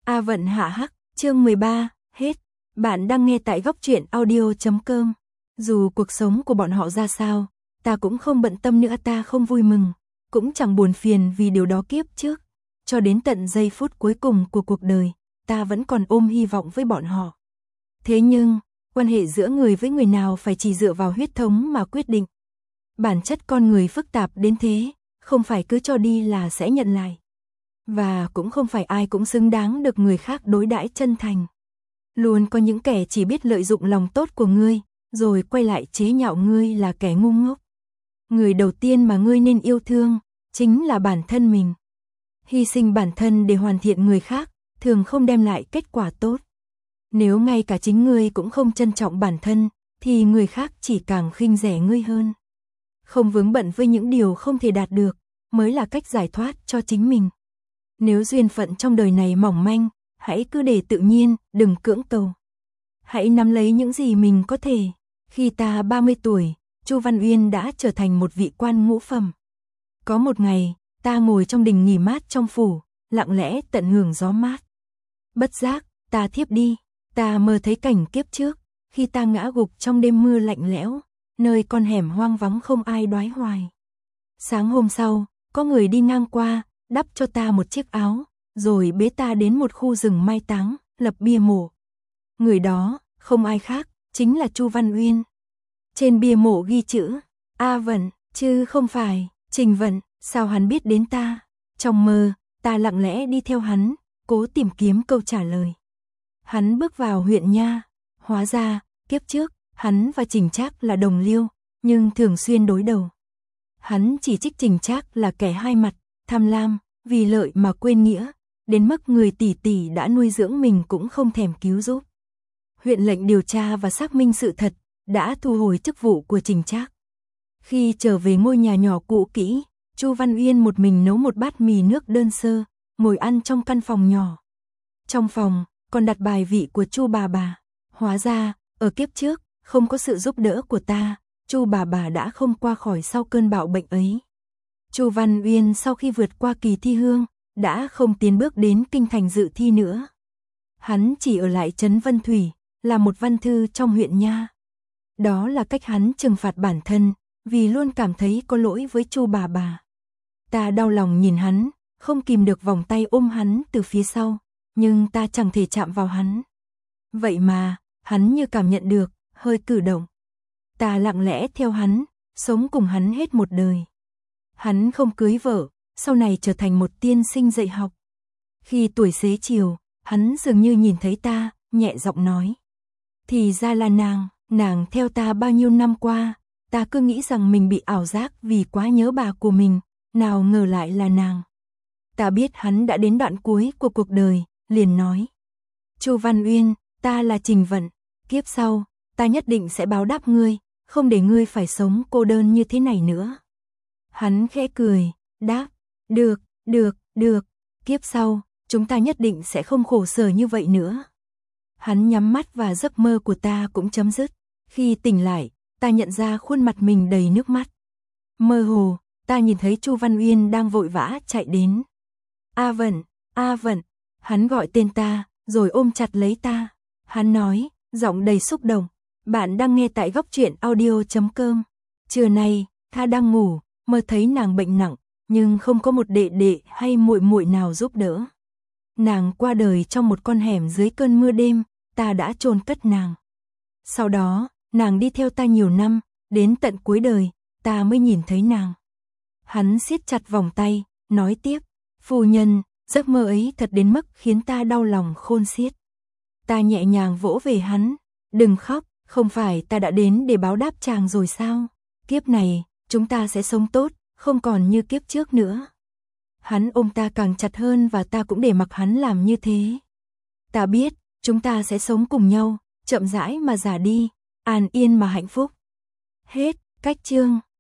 A Vận hạ hắc, chương 13, hết. Bạn đang nghe tại góc truyện audio.com. Dù cuộc sống của bọn họ ra sao, ta cũng không bận tâm nữa, ta không vui mừng, cũng chẳng buồn phiền vì điều đó kiếp trước. Cho đến tận giây phút cuối cùng của cuộc đời, ta vẫn còn ôm hy vọng với bọn họ. Thế nhưng, quan hệ giữa người với người nào phải chỉ dựa vào huyết thống mà quyết định. Bản chất con người phức tạp đến thế, không phải cứ cho đi là sẽ nhận lại. Và cũng không phải ai cũng xứng đáng được người khác đối đãi chân thành. Luôn có những kẻ chỉ biết lợi dụng lòng tốt của ngươi, rồi quay lại chế nhạo ngươi là kẻ ngu ngốc. Người đầu tiên mà ngươi nên yêu thương, chính là bản thân mình. Hy sinh bản thân để hoàn thiện người khác, thường không đem lại kết quả tốt. Nếu ngay cả chính ngươi cũng không trân trọng bản thân, thì người khác chỉ càng khinh rẻ ngươi hơn. Không vướng bận với những điều không thể đạt được, mới là cách giải thoát cho chính mình. Nếu duyên phận trong đời này mỏng manh, hãy cứ để tự nhiên, đừng cưỡng cầu. Hãy nắm lấy những gì mình có thể. Khi ta 30 tuổi, Chu Văn Uyên đã trở thành một vị quan ngũ phẩm. Có một ngày, ta ngồi trong đình nghỉ mát trong phủ, lặng lẽ tận hưởng gió mát. Bất giác, ta thiếp đi, ta mơ thấy cảnh kiếp trước, khi ta ngã gục trong đêm mưa lạnh lẽo, nơi con hẻm hoang vắng không ai đoái hoài. Sáng hôm sau, có người đi ngang qua, đắp cho ta một chiếc áo, rồi bế ta đến một khu rừng mai táng, lập bia mộ. Người đó, không ai khác, chính là Chu Văn Uyên. Trên bia mộ ghi chữ A Vận, chứ không phải Trình Vận. Sao hắn biết đến ta? Trong mơ, ta lặng lẽ đi theo hắn, cố tìm kiếm câu trả lời. Hắn bước vào huyện nha. Hóa ra, kiếp trước, hắn và Trình Trác là đồng liêu, nhưng thường xuyên đối đầu. Hắn chỉ trích Trình Trác là kẻ hai mặt, tham lam, vì lợi mà quên nghĩa, đến mức người tỷ tỷ đã nuôi dưỡng mình cũng không thèm cứu giúp. Huyện lệnh điều tra và xác minh sự thật, đã thu hồi chức vụ của Trình Trác. Khi trở về ngôi nhà nhỏ cũ kỹ, Chu Văn Uyên một mình nấu một bát mì nước đơn sơ, ngồi ăn trong căn phòng nhỏ. Trong phòng, còn đặt bài vị của Chu bà. Hóa ra, ở kiếp trước, không có sự giúp đỡ của ta, Chu bà đã không qua khỏi sau cơn bạo bệnh ấy. Chu Văn Uyên sau khi vượt qua kỳ thi hương, đã không tiến bước đến kinh thành dự thi nữa. Hắn chỉ ở lại trấn Vân Thủy, là một văn thư trong huyện nha. Đó là cách hắn trừng phạt bản thân, vì luôn cảm thấy có lỗi với Chu bà. Ta đau lòng nhìn hắn, không kìm được vòng tay ôm hắn từ phía sau, nhưng ta chẳng thể chạm vào hắn. Vậy mà, hắn như cảm nhận được, hơi cử động. Ta lặng lẽ theo hắn, sống cùng hắn hết một đời. Hắn không cưới vợ, sau này trở thành một tiên sinh dạy học. Khi tuổi xế chiều, hắn dường như nhìn thấy ta, nhẹ giọng nói. Thì ra là nàng theo ta bao nhiêu năm qua, ta cứ nghĩ rằng mình bị ảo giác vì quá nhớ bà của mình, nào ngờ lại là nàng. Ta biết hắn đã đến đoạn cuối của cuộc đời, liền nói. Chu Văn Uyên, ta là Trình Vận, kiếp sau, ta nhất định sẽ báo đáp ngươi, không để ngươi phải sống cô đơn như thế này nữa. Hắn khẽ cười, đáp, được, kiếp sau, chúng ta nhất định sẽ không khổ sở như vậy nữa. Hắn nhắm mắt và giấc mơ của ta cũng chấm dứt. Khi tỉnh lại, ta nhận ra khuôn mặt mình đầy nước mắt. Mơ hồ, ta nhìn thấy Chu Văn Uyên đang vội vã chạy đến. A Vận, hắn gọi tên ta, rồi ôm chặt lấy ta. Hắn nói, giọng đầy xúc động, bạn đang nghe tại góc truyện audio.com. Trưa nay, ta đang ngủ, mơ thấy nàng bệnh nặng, nhưng không có một đệ đệ hay muội muội nào giúp đỡ. Nàng qua đời trong một con hẻm dưới cơn mưa đêm, ta đã chôn cất nàng. Sau đó, nàng đi theo ta nhiều năm, đến tận cuối đời, ta mới nhìn thấy nàng. Hắn siết chặt vòng tay, nói tiếp, phu nhân, giấc mơ ấy thật đến mức khiến ta đau lòng khôn xiết. Ta nhẹ nhàng vỗ về hắn, đừng khóc, không phải ta đã đến để báo đáp chàng rồi sao? Kiếp này, chúng ta sẽ sống tốt, không còn như kiếp trước nữa. Hắn ôm ta càng chặt hơn và ta cũng để mặc hắn làm như thế. Ta biết, chúng ta sẽ sống cùng nhau, chậm rãi mà già đi, an yên mà hạnh phúc. Hết, cách chương.